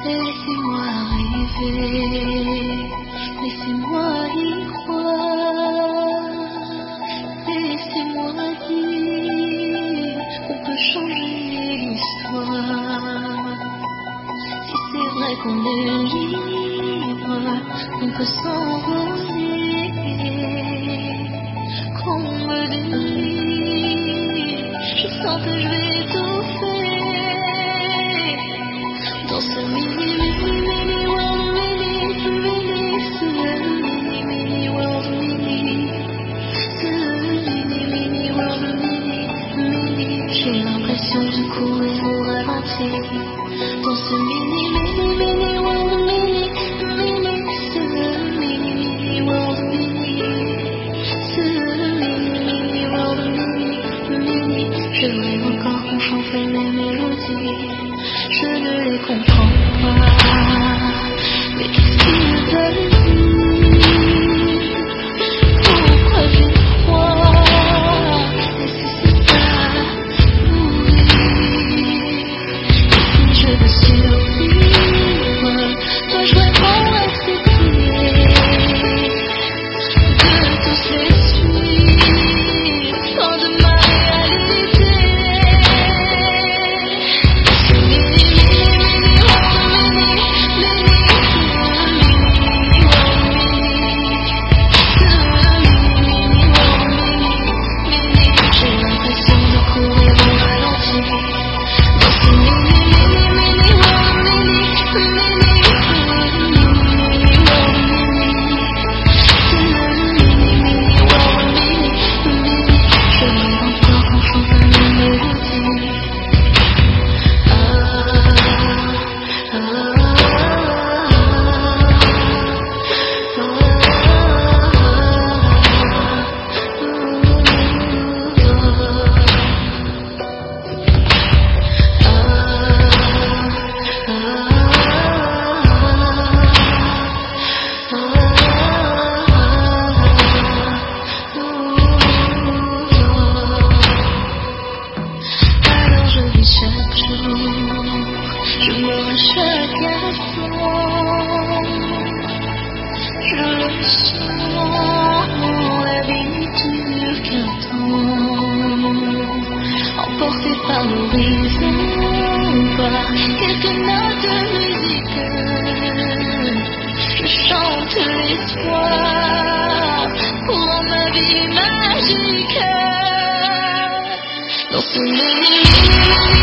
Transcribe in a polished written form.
Laissez-moi rêver, laissez-moi y croire, laissez-moi dire qu'on peut changer l'histoire. Si c'est vrai qu'on est libre, qu'on peut s'envoler, qu'on me délire, je sens que je vais étouffer dans ce mini world mini, ce mini world mini, ce mini world mini. J'ai l'impression de courir au ralenti dans ce mini world mini, ce mini world mini, ce mini world mini. Je rêve encore qu'on chante les mêmes mélodies. Je ne les comprends pas, mais qu'est-ce qu'ils veulent dire? Pourquoi je crois? Est-ce que c'est ça? Oui. Et si je veux survivre, dois-je vraiment accepter de tous les suivre hors de ma réalité? Chaque jour, je me chaque instant, je le sens, la vie ne dure qu'un temps, emporté par l'horizon, par quelques notes de musique, je chante l'espoir pour ma vie magique, dans ce monde.